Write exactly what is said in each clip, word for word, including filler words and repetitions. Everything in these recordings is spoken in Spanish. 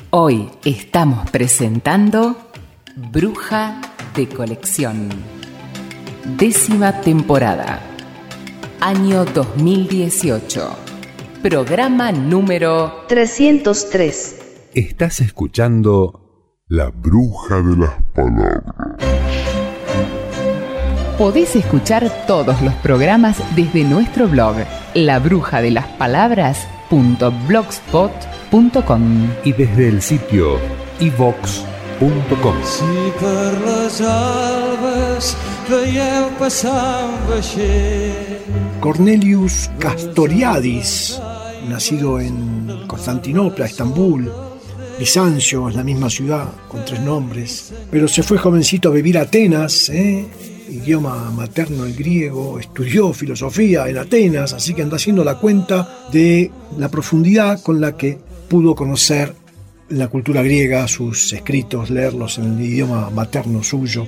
Hoy estamos presentando Bruja de Colección. Décima temporada. Año dos mil dieciocho. Programa número trescientos tres. Estás escuchando La Bruja de las Palabras. Podés escuchar todos los programas desde nuestro blog la bruja de las palabras punto blogspot punto com y desde el sitio i vox punto com. Si per les albes veieu passar un vaixell. Cornelius Castoriadis, nacido en Constantinopla, Estambul. Bizancio es la misma ciudad, con tres nombres. Pero se fue jovencito a vivir a Atenas, ¿eh? Idioma materno el griego, estudió filosofía en Atenas, así que anda haciendo la cuenta de la profundidad con la que pudo conocer la cultura griega, sus escritos, leerlos en el idioma materno suyo.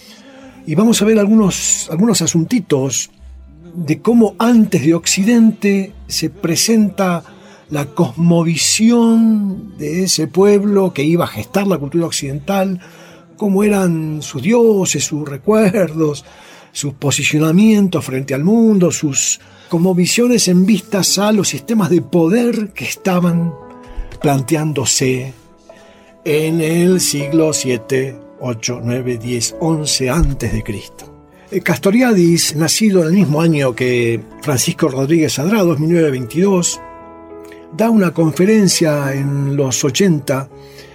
Y vamos a ver algunos, algunos asuntitos de cómo antes de Occidente se presenta la cosmovisión de ese pueblo que iba a gestar la cultura occidental, cómo eran sus dioses, sus recuerdos, sus posicionamientos frente al mundo, sus cosmovisiones en vistas a los sistemas de poder que estaban planteándose en el siglo siete, ocho, nueve, diez, once antes de Cristo. Castoriadis, nacido en el mismo año que Francisco Rodríguez Adrados, mil novecientos veintidós, da una conferencia en los ochenta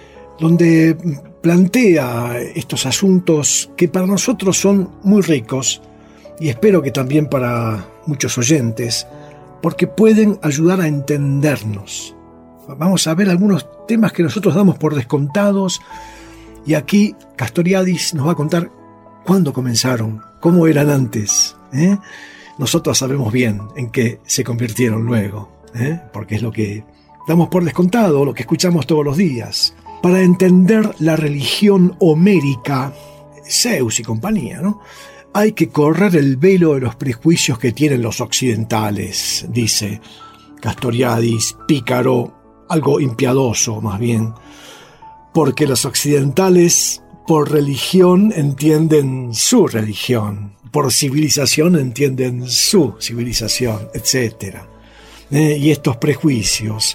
donde plantea estos asuntos que para nosotros son muy ricos y espero que también para muchos oyentes, porque pueden ayudar a entendernos. Vamos a ver algunos temas que nosotros damos por descontados y aquí Castoriadis nos va a contar cuándo comenzaron, cómo eran antes, ¿eh? Nosotros sabemos bien en qué se convirtieron luego, ¿eh? Porque es lo que damos por descontado, lo que escuchamos todos los días. Para entender la religión homérica, Zeus y compañía, ¿no?, hay que correr el velo de los prejuicios que tienen los occidentales, dice Castoriadis, pícaro, algo impiadoso más bien, porque los occidentales por religión entienden su religión, por civilización entienden su civilización, etcétera. Eh, y estos prejuicios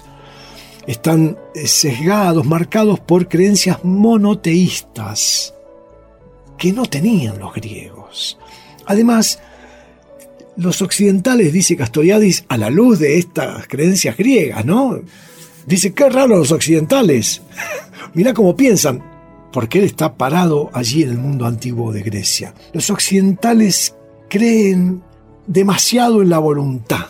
están sesgados, marcados por creencias monoteístas que no tenían los griegos. Además, los occidentales, dice Castoriadis, a la luz de estas creencias griegas, ¿no?, dice, qué raro los occidentales. Mirá cómo piensan, porque él está parado allí en el mundo antiguo de Grecia. Los occidentales creen demasiado en la voluntad.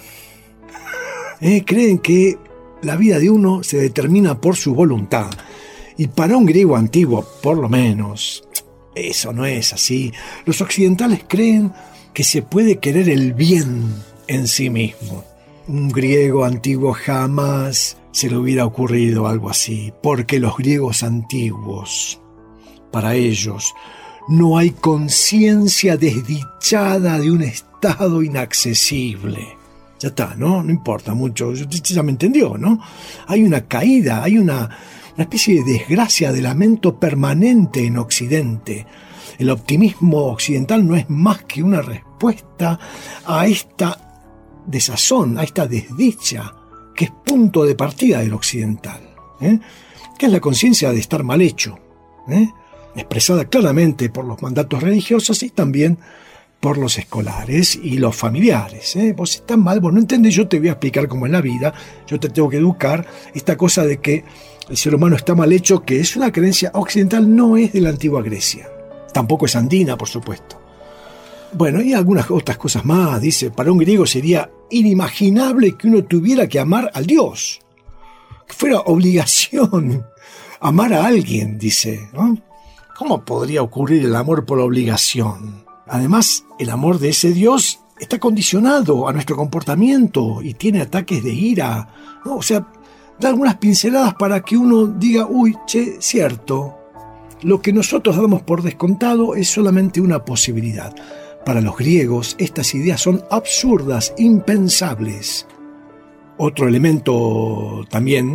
¿Eh? Creen que la vida de uno se determina por su voluntad. Y para un griego antiguo, por lo menos, eso no es así. Los occidentales creen que se puede querer el bien en sí mismo. Un griego antiguo jamás se le hubiera ocurrido algo así, porque los griegos antiguos, para ellos, no hay conciencia desdichada de un estado inaccesible. Ya está, ¿no? No importa mucho, ya me entendió, ¿no? Hay una caída, hay una, una especie de desgracia, de lamento permanente en Occidente. El optimismo occidental no es más que una respuesta a esta desazón, a esta desdicha, que es punto de partida del occidental, ¿eh? Que es la conciencia de estar mal hecho, ¿eh? Expresada claramente por los mandatos religiosos y también por los escolares y los familiares, ¿eh? Vos estás mal, vos no entendés, yo te voy a explicar cómo es la vida, yo te tengo que educar. Esta cosa de que el ser humano está mal hecho, que es una creencia occidental, no es de la antigua Grecia, tampoco es andina, por supuesto. Bueno, y algunas otras cosas más. Dice, para un griego sería inimaginable que uno tuviera que amar al Dios, que fuera obligación amar a alguien, dice, ¿no? ¿Cómo podría ocurrir el amor por obligación? Además, el amor de ese Dios está condicionado a nuestro comportamiento y tiene ataques de ira, ¿no? O sea, da algunas pinceladas para que uno diga, uy, che, cierto, lo que nosotros damos por descontado es solamente una posibilidad. Para los griegos, estas ideas son absurdas, impensables. Otro elemento también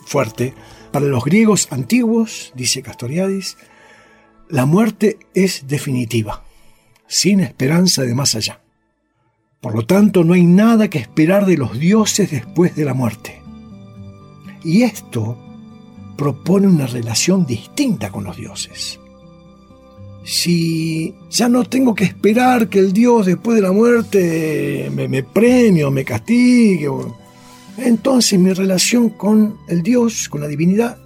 fuerte. Para los griegos antiguos, dice Castoriadis, la muerte es definitiva, sin esperanza de más allá. Por lo tanto, no hay nada que esperar de los dioses después de la muerte. Y esto propone una relación distinta con los dioses. Si ya no tengo que esperar que el Dios después de la muerte me, me premie o me castigue, entonces mi relación con el Dios, con la divinidad,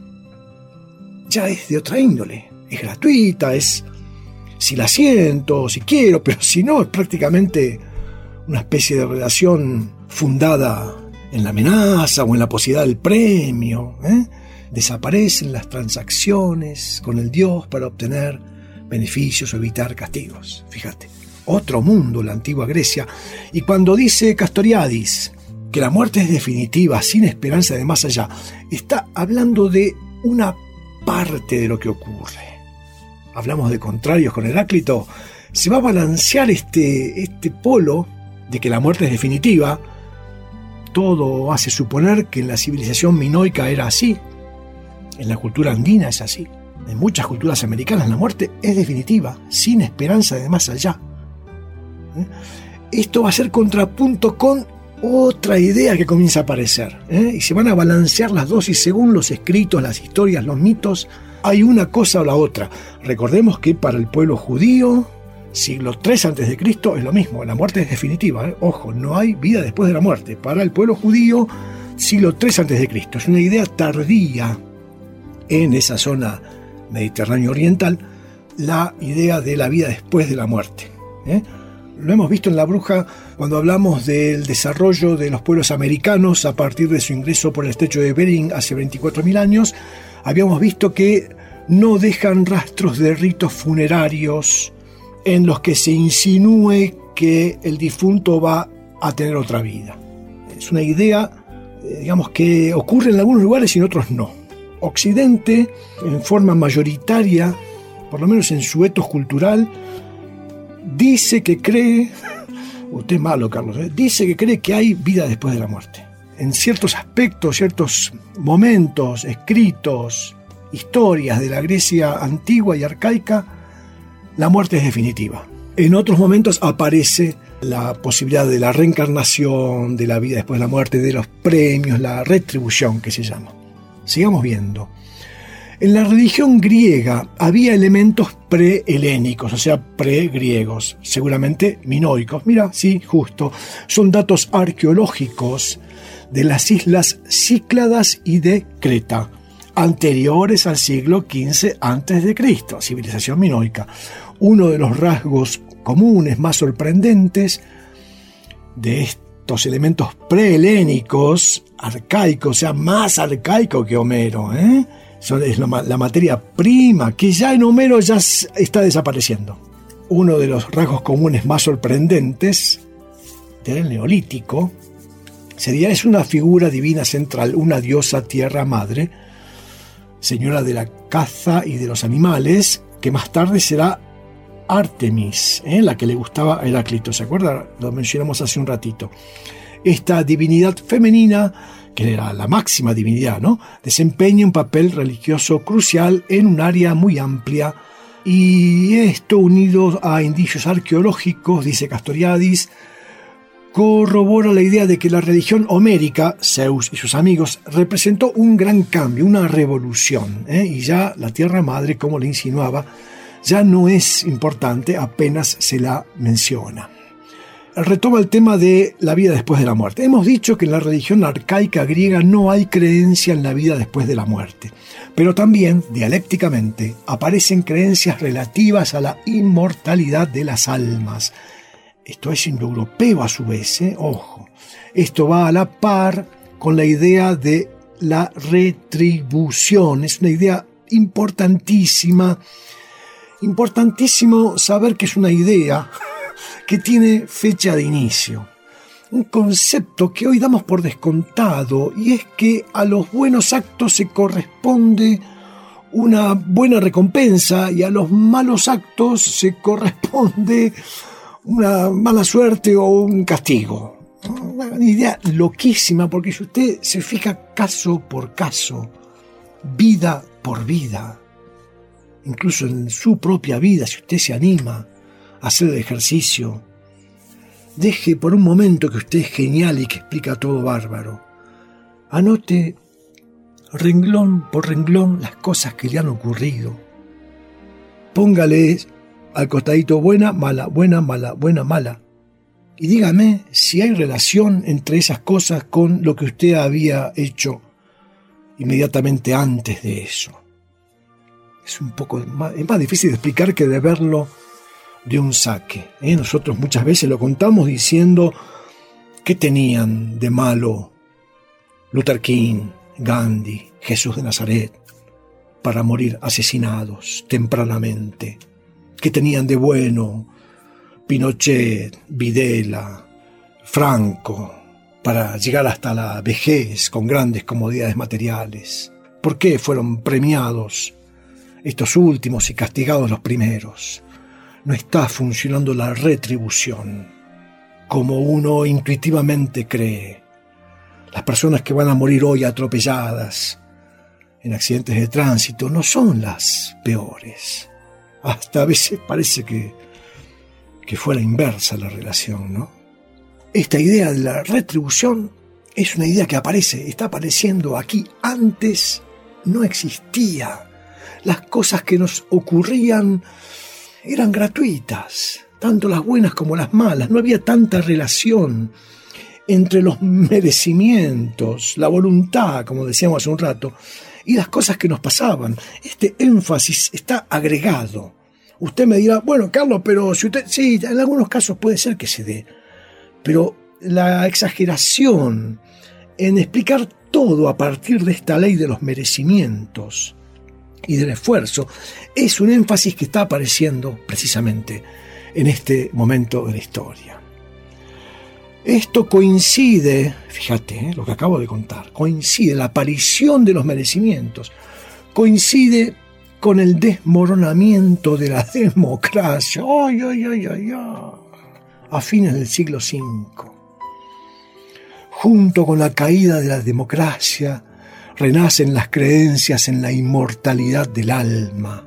ya es de otra índole. Es gratuita, es si la siento, si quiero, pero si no, es prácticamente una especie de relación fundada en la amenaza o en la posibilidad del premio. ¿eh? Desaparecen las transacciones con el Dios para obtener beneficios o evitar castigos. Fíjate, otro mundo, la antigua Grecia. Y cuando dice Castoriadis que la muerte es definitiva, sin esperanza de más allá, está hablando de una parte de lo que ocurre. Hablamos de contrarios con Heráclito. Se va a balancear este, este polo de que la muerte es definitiva. Todo hace suponer que en la civilización minoica era así. En la cultura andina es así. En muchas culturas americanas la muerte es definitiva, sin esperanza de más allá. ¿Eh? Esto va a ser contrapunto con otra idea que comienza a aparecer. ¿eh? Y se van a balancear las dos y según los escritos, las historias, los mitos, hay una cosa o la otra. Recordemos que para el pueblo judío, siglo tres antes de Cristo, es lo mismo. La muerte es definitiva. ¿eh? Ojo, no hay vida después de la muerte. Para el pueblo judío, siglo tres antes de Cristo. Es una idea tardía en esa zona mediterráneo oriental, la idea de la vida después de la muerte. ¿eh? Lo hemos visto en La Bruja cuando hablamos del desarrollo de los pueblos americanos a partir de su ingreso por el estrecho de Bering hace veinticuatro mil años. Habíamos visto que no dejan rastros de ritos funerarios en los que se insinúe que el difunto va a tener otra vida. Es una idea, digamos, que ocurre en algunos lugares y en otros no. Occidente, en forma mayoritaria, por lo menos en su etos cultural, dice que cree, usted es malo, Carlos, ¿eh? dice que cree que hay vida después de la muerte. En ciertos aspectos, ciertos momentos, escritos, historias de la Grecia antigua y arcaica, la muerte es definitiva. En otros momentos aparece la posibilidad de la reencarnación, de la vida después de la muerte, de los premios, la retribución que se llama. Sigamos viendo. En la religión griega había elementos pre-helénicos, o sea, pre-griegos, seguramente minoicos. Mira, sí, justo. Son datos arqueológicos de las islas Cícladas y de Creta, anteriores al siglo quince antes de Cristo, civilización minoica. Uno de los rasgos comunes más sorprendentes de estos elementos prehelénicos, arcaicos, o sea, más arcaico que Homero, ¿eh? Son, es la, la materia prima, que ya en Homero ya está desapareciendo. Uno de los rasgos comunes más sorprendentes del Neolítico sería, es una figura divina central, una diosa tierra madre, señora de la caza y de los animales, que más tarde será Artemis, ¿eh? la que le gustaba a Heráclito, ¿se acuerda? Lo mencionamos hace un ratito. Esta divinidad femenina, que era la máxima divinidad, ¿no? desempeña un papel religioso crucial en un área muy amplia, y esto, unido a indicios arqueológicos, dice Castoriadis, corrobora la idea de que la religión homérica, Zeus y sus amigos, representó un gran cambio, una revolución, ¿eh? y ya la tierra madre, como le insinuaba, ya no es importante, apenas se la menciona. Retoma el tema de la vida después de la muerte. Hemos dicho que en la religión arcaica griega no hay creencia en la vida después de la muerte, pero también, dialécticamente, aparecen creencias relativas a la inmortalidad de las almas. Esto es indoeuropeo a su vez, ¿eh? ojo. Esto va a la par con la idea de la retribución. Es una idea importantísima. Importantísimo saber que es una idea que tiene fecha de inicio. Un concepto que hoy damos por descontado, y es que a los buenos actos se corresponde una buena recompensa y a los malos actos se corresponde una mala suerte o un castigo. una idea loquísima, porque si usted se fija caso por caso, vida por vida, incluso en su propia vida, si usted se anima a hacer el ejercicio, deje por un momento que usted es genial y que explica todo bárbaro. Anote renglón por renglón las cosas que le han ocurrido. Póngale al costadito buena, mala, buena, mala, buena, mala. Y dígame si hay relación entre esas cosas con lo que usted había hecho inmediatamente antes de eso. Es un poco más, es más difícil de explicar que de verlo de un saque. ¿eh? Nosotros muchas veces lo contamos diciendo qué tenían de malo Luther King, Gandhi, Jesús de Nazaret, para morir asesinados tempranamente. ¿Qué tenían de bueno Pinochet, Videla, Franco, para llegar hasta la vejez con grandes comodidades materiales? ¿Por qué fueron premiados estos últimos y castigados los primeros? No está funcionando la retribución como uno intuitivamente cree. Las personas que van a morir hoy atropelladas en accidentes de tránsito no son las peores. Hasta a veces parece que, que fuera inversa la relación, ¿no? Esta idea de la retribución es una idea que aparece, está apareciendo aquí. Antes no existía. Las cosas que nos ocurrían eran gratuitas, tanto las buenas como las malas. No había tanta relación entre los merecimientos, la voluntad, como decíamos hace un rato, y las cosas que nos pasaban. Este énfasis está agregado. Usted me dirá, bueno, Carlos, pero si usted... Sí, en algunos casos puede ser que se dé, pero la exageración en explicar todo a partir de esta ley de los merecimientos y del esfuerzo es un énfasis que está apareciendo precisamente en este momento de la historia. Esto coincide, fíjate, ¿eh? lo que acabo de contar, coincide, la aparición de los merecimientos, coincide con el desmoronamiento de la democracia, ay, ay, ay, ay, ay, a fines del siglo cinco. Junto con la caída de la democracia, renacen las creencias en la inmortalidad del alma.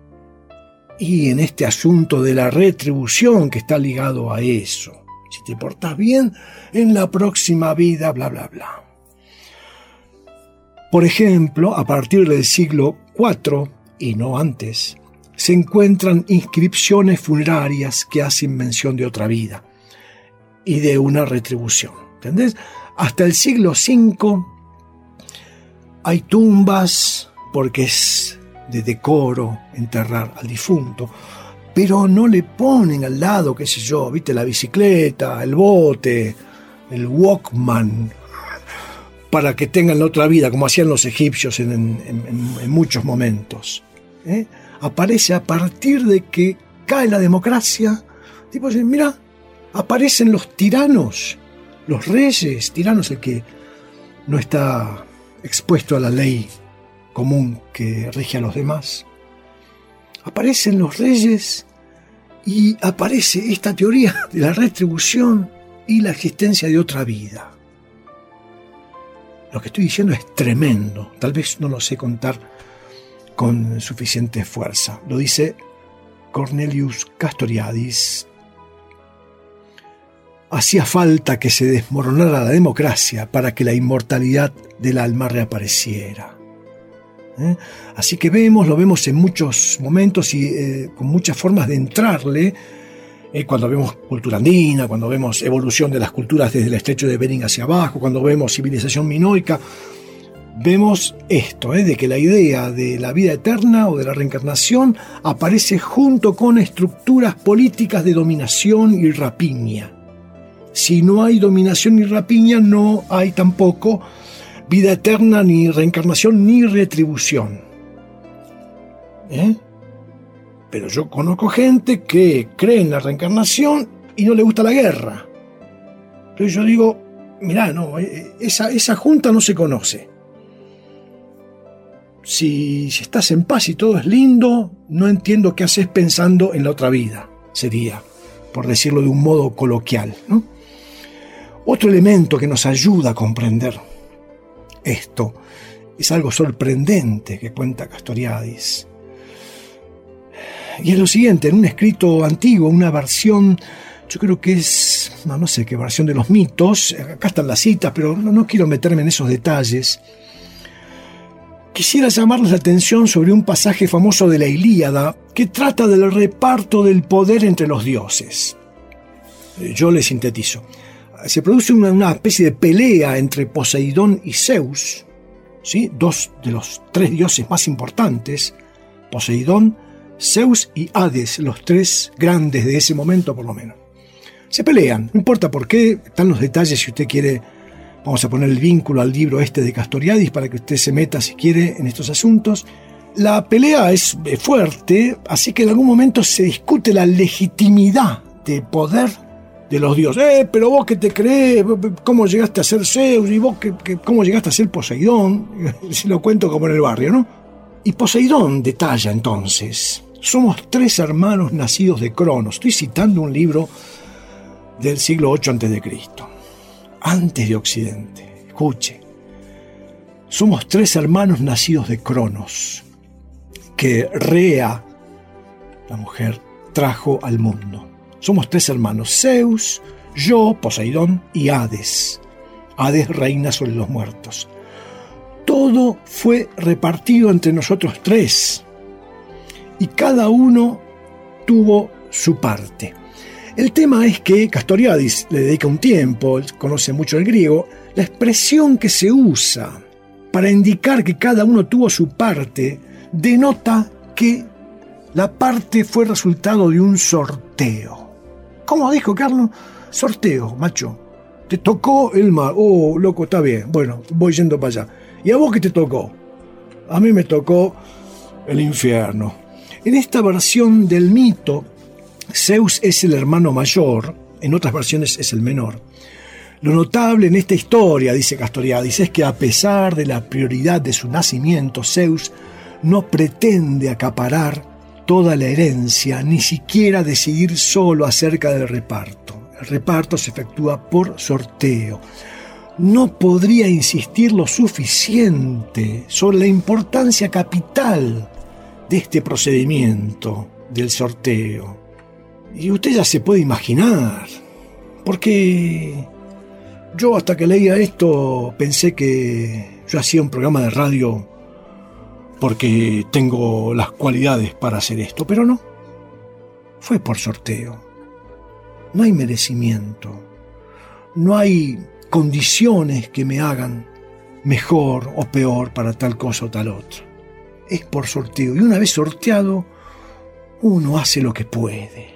Y en este asunto de la retribución que está ligado a eso. Si te portas bien, en la próxima vida, bla, bla, bla. Por ejemplo, a partir del siglo cuatro, y no antes, se encuentran inscripciones funerarias que hacen mención de otra vida y de una retribución. ¿Entendés? Hasta el siglo cinco hay tumbas porque es de decoro enterrar al difunto, pero no le ponen al lado, qué sé yo, viste, la bicicleta, el bote, el Walkman, para que tengan la otra vida, como hacían los egipcios en, en, en muchos momentos. ¿eh? Aparece a partir de que cae la democracia. Tipo, mira, aparecen los tiranos, los reyes, tiranos el que no está expuesto a la ley común que rige a los demás. Aparecen los reyes y aparece esta teoría de la retribución y la existencia de otra vida. Lo que estoy diciendo es tremendo. Tal vez no lo sé contar con suficiente fuerza. Lo dice Cornelius Castoriadis. Hacía falta que se desmoronara la democracia para que la inmortalidad del alma reapareciera. ¿Eh? Así que vemos, lo vemos en muchos momentos y eh, con muchas formas de entrarle, eh, cuando vemos cultura andina, cuando vemos evolución de las culturas desde el estrecho de Bering hacia abajo, cuando vemos civilización minoica, vemos esto, eh, de que la idea de la vida eterna o de la reencarnación aparece junto con estructuras políticas de dominación y rapiña. Si no hay dominación ni rapiña, no hay tampoco vida eterna, ni reencarnación, ni retribución. ¿Eh? Pero yo conozco gente que cree en la reencarnación y no le gusta la guerra. Entonces yo digo, mirá, no, esa, esa junta no se conoce. Si, si estás en paz y todo es lindo, no entiendo qué haces pensando en la otra vida, sería, por decirlo de un modo coloquial, ¿no? Otro elemento que nos ayuda a comprender esto es algo sorprendente que cuenta Castoriadis. Y es lo siguiente: en un escrito antiguo, una versión, yo creo que es, no, no sé qué versión de los mitos, acá están las citas, pero no, no quiero meterme en esos detalles. Quisiera llamarles la atención sobre un pasaje famoso de la Ilíada que trata del reparto del poder entre los dioses. Yo le sintetizo. Se produce una, una especie de pelea entre Poseidón y Zeus, ¿sí? Dos de los tres dioses más importantes, Poseidón, Zeus y Hades, los tres grandes de ese momento por lo menos. Se pelean, no importa por qué, están los detalles si usted quiere. Vamos a poner el vínculo al libro este de Castoriadis para que usted se meta si quiere en estos asuntos. La pelea es fuerte, así que en algún momento se discute la legitimidad de poder de los dioses. Eh, pero vos qué te crees, cómo llegaste a ser Zeus y vos qué, qué, cómo llegaste a ser Poseidón. Si lo cuento como en el barrio, ¿no? Y Poseidón detalla entonces: somos tres hermanos nacidos de Cronos. Estoy citando un libro del siglo ocho antes de Cristo. Antes de Occidente. Escuche. Somos tres hermanos nacidos de Cronos, que Rea, la mujer, trajo al mundo. Somos tres hermanos: Zeus, yo, Poseidón, y Hades. Hades reina sobre los muertos. Todo fue repartido entre nosotros tres, y cada uno tuvo su parte. El tema es que Castoriadis le dedica un tiempo, él conoce mucho el griego. La expresión que se usa para indicar que cada uno tuvo su parte denota que la parte fue resultado de un sorteo. ¿Cómo dijo Carlos? Sorteo, macho. Te tocó el mar. Oh, loco, está bien. Bueno, voy yendo para allá. ¿Y a vos qué te tocó? A mí me tocó el infierno. En esta versión del mito, Zeus es el hermano mayor, en otras versiones es el menor. Lo notable en esta historia, dice Castoriadis, es que a pesar de la prioridad de su nacimiento, Zeus no pretende acaparar toda la herencia, ni siquiera decidir solo acerca del reparto. El reparto se efectúa por sorteo. No podría insistir lo suficiente sobre la importancia capital de este procedimiento del sorteo. Y usted ya se puede imaginar, porque yo hasta que leía esto pensé que yo hacía un programa de radio porque tengo las cualidades para hacer esto, pero no, fue por sorteo. No hay merecimiento, no hay condiciones que me hagan mejor o peor para tal cosa o tal otra. Es por sorteo, y una vez sorteado, uno hace lo que puede.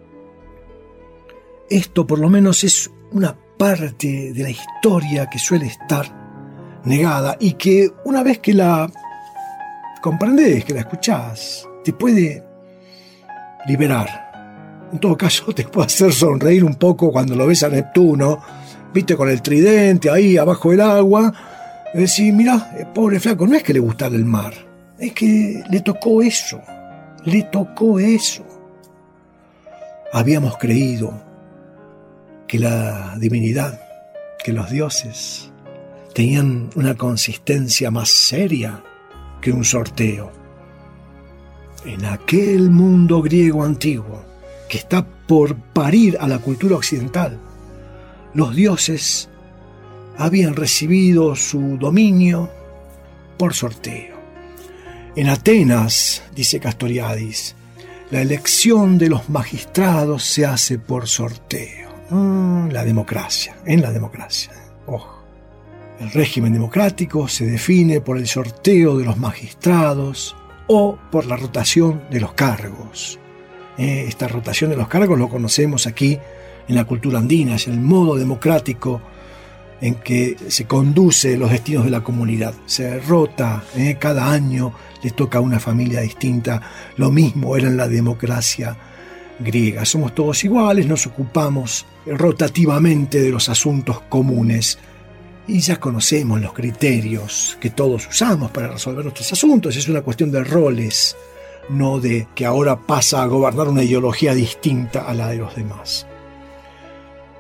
Esto por lo menos es una parte de la historia que suele estar negada y que una vez que la comprendés, que la escuchás, te puede liberar. En todo caso, te puede hacer sonreír un poco cuando lo ves a Neptuno, viste, con el tridente ahí abajo del agua, y decís, mirá, pobre flaco, no es que le gustara el mar, es que le tocó eso, le tocó eso. Habíamos creído que la divinidad, que los dioses tenían una consistencia más seria que un sorteo. En aquel mundo griego antiguo que está por parir a la cultura occidental, los dioses habían recibido su dominio por sorteo. En Atenas, dice Castoriadis, la elección de los magistrados se hace por sorteo. La democracia, en la democracia. Ojo. El régimen democrático se define por el sorteo de los magistrados o por la rotación de los cargos. Eh, esta rotación de los cargos lo conocemos aquí en la cultura andina, es el modo democrático en que se conduce los destinos de la comunidad. Se rota, eh, cada año le toca a una familia distinta. Lo mismo era en la democracia griega. Somos todos iguales, nos ocupamos rotativamente de los asuntos comunes y ya conocemos los criterios que todos usamos para resolver nuestros asuntos. Es una cuestión de roles, no de que ahora pasa a gobernar una ideología distinta a la de los demás.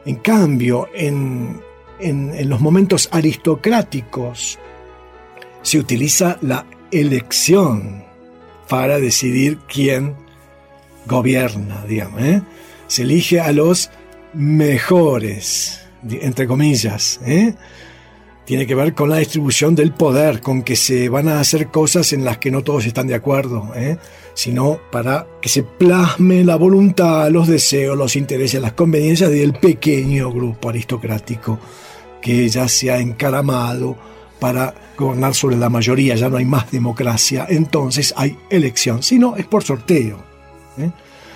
En cambio, en, en, en los momentos aristocráticos se utiliza la elección para decidir quién gobierna, digamos, ¿eh? Se elige a los mejores, entre comillas, ¿eh? Tiene que ver con la distribución del poder, con que se van a hacer cosas en las que no todos están de acuerdo, ¿eh? Sino para que se plasme la voluntad, los deseos, los intereses, las conveniencias del pequeño grupo aristocrático que ya se ha encaramado para gobernar sobre la mayoría. Ya no hay más democracia, entonces hay elección, si no es por sorteo, ¿eh?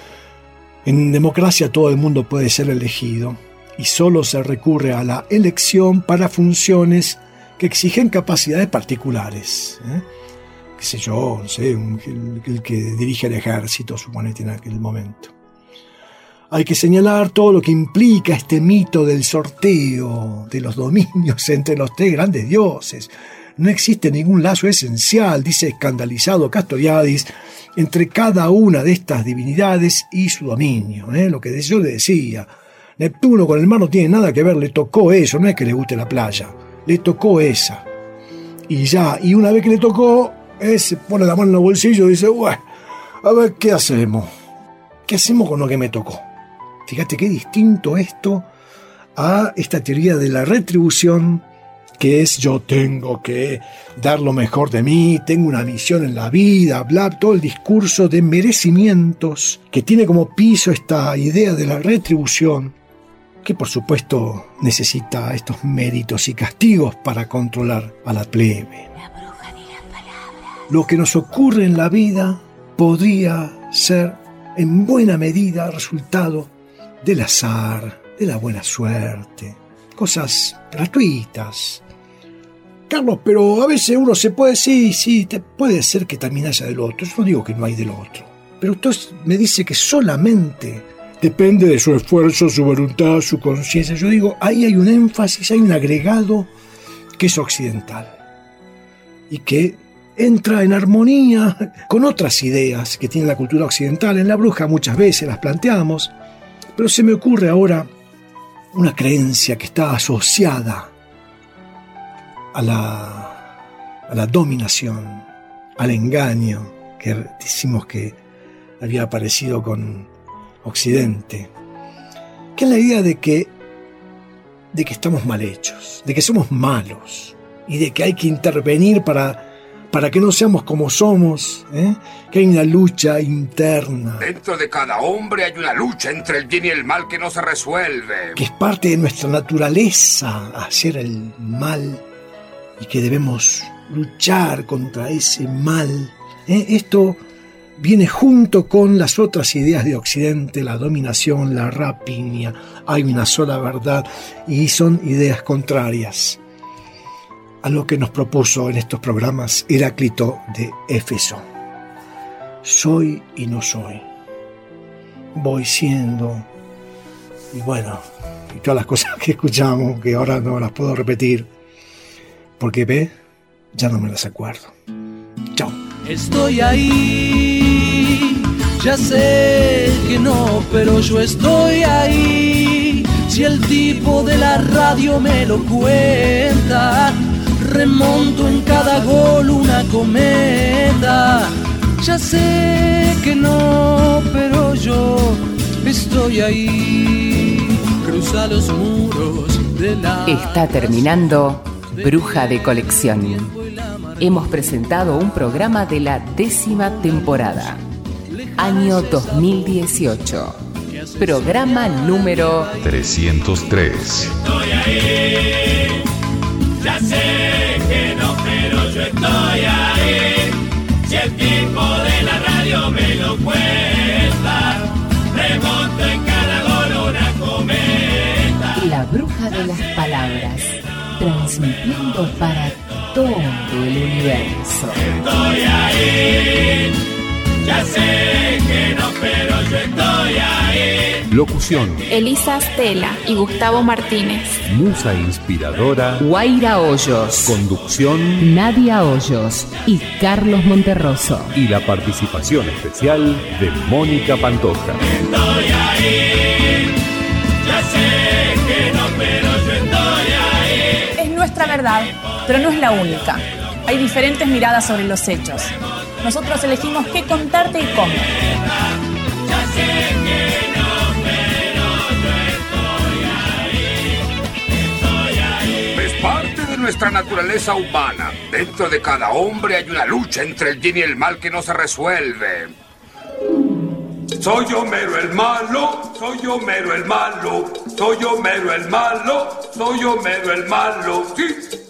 En democracia todo el mundo puede ser elegido y solo se recurre a la elección para funciones que exigen capacidades particulares, ¿eh? Qué sé yo, no sé, un, el, el que dirige el ejército, suponete, en aquel momento. Hay que señalar todo lo que implica este mito del sorteo de los dominios entre los tres grandes dioses. No existe ningún lazo esencial, dice escandalizado Castoriadis, entre cada una de estas divinidades y su dominio, ¿eh? Lo que yo le decía, Neptuno con el mar no tiene nada que ver, le tocó eso, no es que le guste la playa, le tocó esa. Y ya, y una vez que le tocó, eh, se pone la mano en el bolsillo y dice, bueno, a ver, ¿qué hacemos? ¿Qué hacemos con lo que me tocó? Fíjate qué distinto esto a esta teoría de la retribución, que es yo tengo que dar lo mejor de mí, tengo una misión en la vida, bla, todo el discurso de merecimientos que tiene como piso esta idea de la retribución, que por supuesto necesita estos méritos y castigos para controlar a la plebe. La bruja de las palabras. Lo que nos ocurre en la vida podría ser en buena medida resultado del azar, de la buena suerte, cosas gratuitas. Carlos, pero a veces uno se puede, sí, sí, te puede ser que también haya del otro. Yo no digo que no hay del otro, pero usted me dice que solamente depende de su esfuerzo, su voluntad, su conciencia. Yo digo, ahí hay un énfasis, hay un agregado que es occidental y que entra en armonía con otras ideas que tiene la cultura occidental. En La Bruja muchas veces las planteamos, pero se me ocurre ahora una creencia que está asociada a la, a la dominación, al engaño, que decimos que había aparecido con Occidente, que es la idea de que, de que estamos mal hechos, de que somos malos y de que hay que intervenir para, para que no seamos como somos, ¿eh? Que hay una lucha interna. Dentro de cada hombre hay una lucha entre el bien y el mal que no se resuelve. Que es parte de nuestra naturaleza hacer el mal y que debemos luchar contra ese mal. ¿Eh? Esto viene junto con las otras ideas de Occidente, la dominación, la rapiña. Hay una sola verdad y son ideas contrarias a lo que nos propuso en estos programas Heráclito de Éfeso. Soy y no soy. Voy siendo. Y bueno, y todas las cosas que escuchamos, que ahora no las puedo repetir, porque ve, ya no me las acuerdo. Chao. Estoy ahí, ya sé que no, pero yo estoy ahí. Si el tipo de la radio me lo cuenta, remonto en cada gol una cometa. Ya sé que no, pero yo estoy ahí. Cruza los muros de la... Está terminando Bruja de Colección. Hemos presentado un programa de la décima temporada, año dos mil dieciocho. Programa número trescientos tres. Estoy ahí, ya sé que no, pero yo estoy ahí. Si el tipo de la radio me lo cuenta, remonto en cada gol una cometa. La Bruja de las Palabras, transmitiendo para todo el universo. Estoy ahí, ya sé que no, pero yo estoy ahí. Locución: Elisa Stella y Gustavo Martínez. Musa inspiradora Guaira Hoyos. Conducción: Nadia Hoyos y Carlos Monterroso. Y la participación especial de Mónica Pantoja. Estoy ahí, ya sé nuestra verdad, pero no es la única. Hay diferentes miradas sobre los hechos. Nosotros elegimos qué contarte y cómo. Es parte de nuestra naturaleza humana. Dentro de cada hombre hay una lucha entre el bien y el mal que no se resuelve. Soy Homero el malo, soy Homero el malo, soy Homero el malo, soy Homero el malo, sí.